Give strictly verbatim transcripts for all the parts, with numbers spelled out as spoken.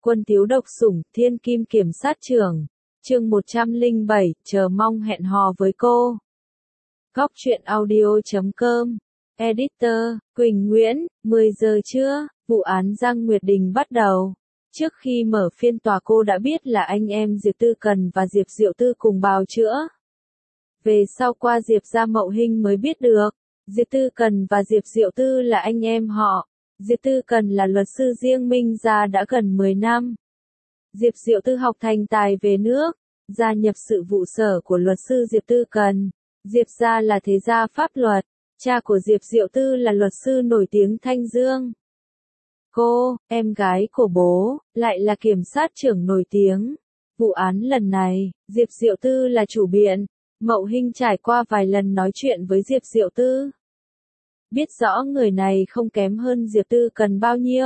Quân thiếu độc sủng, thiên kim kiểm sát trưởng. Chương một trăm lẻ bảy, chờ mong hẹn hò với cô. Góc truyện audio chấm com. Editor, Quỳnh Nguyễn, mười giờ trưa, vụ án Giang Nguyệt Đình bắt đầu. Trước khi mở phiên tòa cô đã biết là anh em Diệp Tư Cần và Diệp Diệu Tư cùng bào chữa. Về sau qua Diệp gia Mậu Hinh mới biết được, Diệp Tư Cần và Diệp Diệu Tư là anh em họ. Diệp Tư Cần là luật sư riêng Minh gia đã gần mười năm. Diệp Diệu Tư học thành tài về nước, gia nhập sự vụ sở của luật sư Diệp Tư Cần. Diệp gia là thế gia pháp luật, cha của Diệp Diệu Tư là luật sư nổi tiếng Thanh Dương. Cô, em gái của bố, lại là kiểm sát trưởng nổi tiếng. Vụ án lần này, Diệp Diệu Tư là chủ biện. Mậu Hinh trải qua vài lần nói chuyện với Diệp Diệu Tư. Biết rõ người này không kém hơn Diệp Tư Cần bao nhiêu.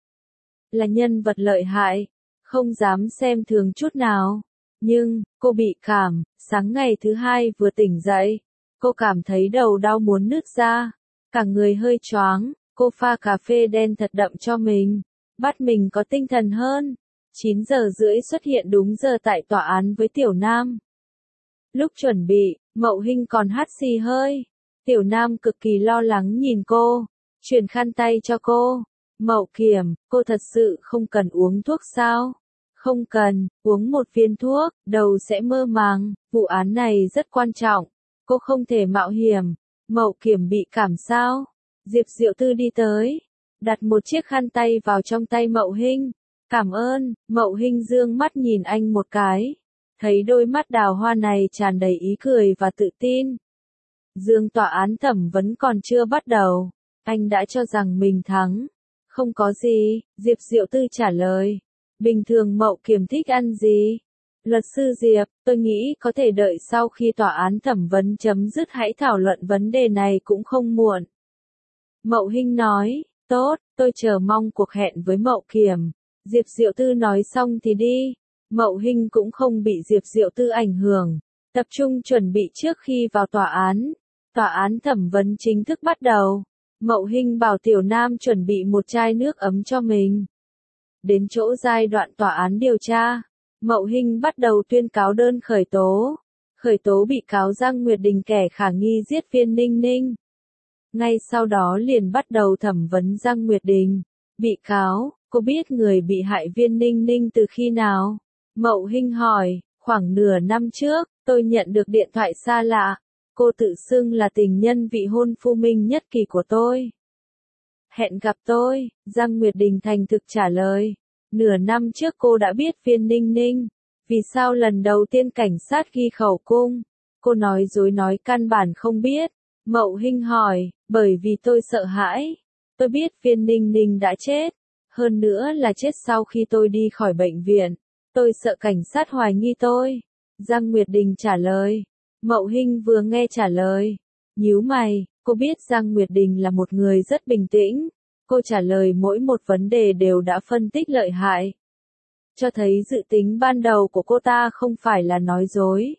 Là nhân vật lợi hại, không dám xem thường chút nào. Nhưng, cô bị cảm, sáng ngày thứ hai vừa tỉnh dậy, cô cảm thấy đầu đau muốn nứt ra, cả người hơi choáng, cô pha cà phê đen thật đậm cho mình, bắt mình có tinh thần hơn. chín giờ rưỡi xuất hiện đúng giờ tại tòa án với Tiểu Nam. Lúc chuẩn bị, Mậu Hinh còn hắt xì hơi. Tiểu Nam cực kỳ lo lắng nhìn cô, truyền khăn tay cho cô. Mậu Kiểm, cô thật sự không cần uống thuốc sao? Không cần, uống một viên thuốc, đầu sẽ mơ màng, vụ án này rất quan trọng, cô không thể mạo hiểm. Mậu Kiểm bị cảm sao? Diệp Diệu Tư đi tới, đặt một chiếc khăn tay vào trong tay Mậu Hinh. Cảm ơn. Mậu Hinh dương mắt nhìn anh một cái, thấy đôi mắt đào hoa này tràn đầy ý cười và tự tin. Dương tòa án thẩm vấn còn chưa bắt đầu, anh đã cho rằng mình thắng. Không có gì, Diệp Diệu Tư trả lời. Bình thường Mậu Kiểm thích ăn gì? Luật sư Diệp, tôi nghĩ có thể đợi sau khi tòa án thẩm vấn chấm dứt hãy thảo luận vấn đề này cũng không muộn. Mậu Hinh nói, tốt, tôi chờ mong cuộc hẹn với Mậu Kiểm. Diệp Diệu Tư nói xong thì đi. Mậu Hinh cũng không bị Diệp Diệu Tư ảnh hưởng, tập trung chuẩn bị trước khi vào tòa án. Tòa án thẩm vấn chính thức bắt đầu. Mậu Hinh bảo Tiểu Nam chuẩn bị một chai nước ấm cho mình. Đến chỗ giai đoạn tòa án điều tra, Mậu Hinh bắt đầu tuyên cáo đơn khởi tố. Khởi tố bị cáo Giang Nguyệt Đình kẻ khả nghi giết Viên Ninh Ninh. Ngay sau đó liền bắt đầu thẩm vấn Giang Nguyệt Đình. Bị cáo, cô biết người bị hại Viên Ninh Ninh từ khi nào? Mậu Hinh hỏi, khoảng nửa năm trước, tôi nhận được điện thoại xa lạ. Cô tự xưng là tình nhân vị hôn phu minh nhất kỳ của tôi. Hẹn gặp tôi, Giang Nguyệt Đình thành thực trả lời. Nửa năm trước cô đã biết Viên Ninh Ninh. Vì sao lần đầu tiên cảnh sát ghi khẩu cung? Cô nói dối nói căn bản không biết. Mậu Hinh hỏi, bởi vì tôi sợ hãi. Tôi biết Viên Ninh Ninh đã chết. Hơn nữa là chết sau khi tôi đi khỏi bệnh viện. Tôi sợ cảnh sát hoài nghi tôi. Giang Nguyệt Đình trả lời. Mậu Hinh vừa nghe trả lời, nhíu mày, cô biết Giang Nguyệt Đình là một người rất bình tĩnh. Cô trả lời mỗi một vấn đề đều đã phân tích lợi hại. Cho thấy dự tính ban đầu của cô ta không phải là nói dối.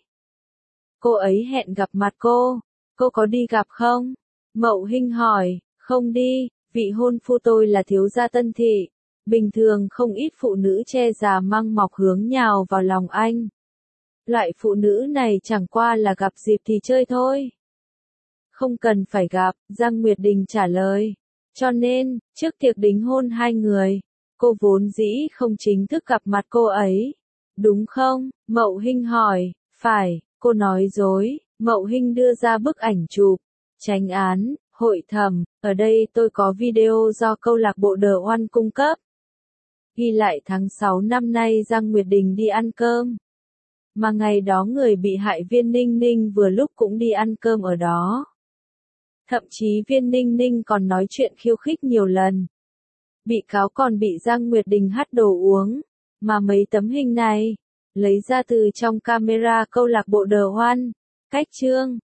Cô ấy hẹn gặp mặt cô. Cô có đi gặp không? Mậu Hinh hỏi, không đi, vị hôn phu tôi là thiếu gia Tân Thị. Bình thường không ít phụ nữ che già măng mọc hướng nhào vào lòng anh. Loại phụ nữ này chẳng qua là gặp dịp thì chơi thôi. Không cần phải gặp, Giang Nguyệt Đình trả lời. Cho nên, trước tiệc đính hôn hai người, cô vốn dĩ không chính thức gặp mặt cô ấy. Đúng không? Mậu Hinh hỏi. Phải, cô nói dối. Mậu Hinh đưa ra bức ảnh chụp. Chánh án, hội thẩm, ở đây tôi có video do câu lạc bộ The One cung cấp. Ghi lại tháng sáu năm nay Giang Nguyệt Đình đi ăn cơm. Mà ngày đó người bị hại Viên Ninh Ninh vừa lúc cũng đi ăn cơm ở đó. Thậm chí Viên Ninh Ninh còn nói chuyện khiêu khích nhiều lần. Bị cáo còn bị Giang Nguyệt Đình hắt đồ uống. Mà mấy tấm hình này, lấy ra từ trong camera câu lạc bộ The One. Cách chương,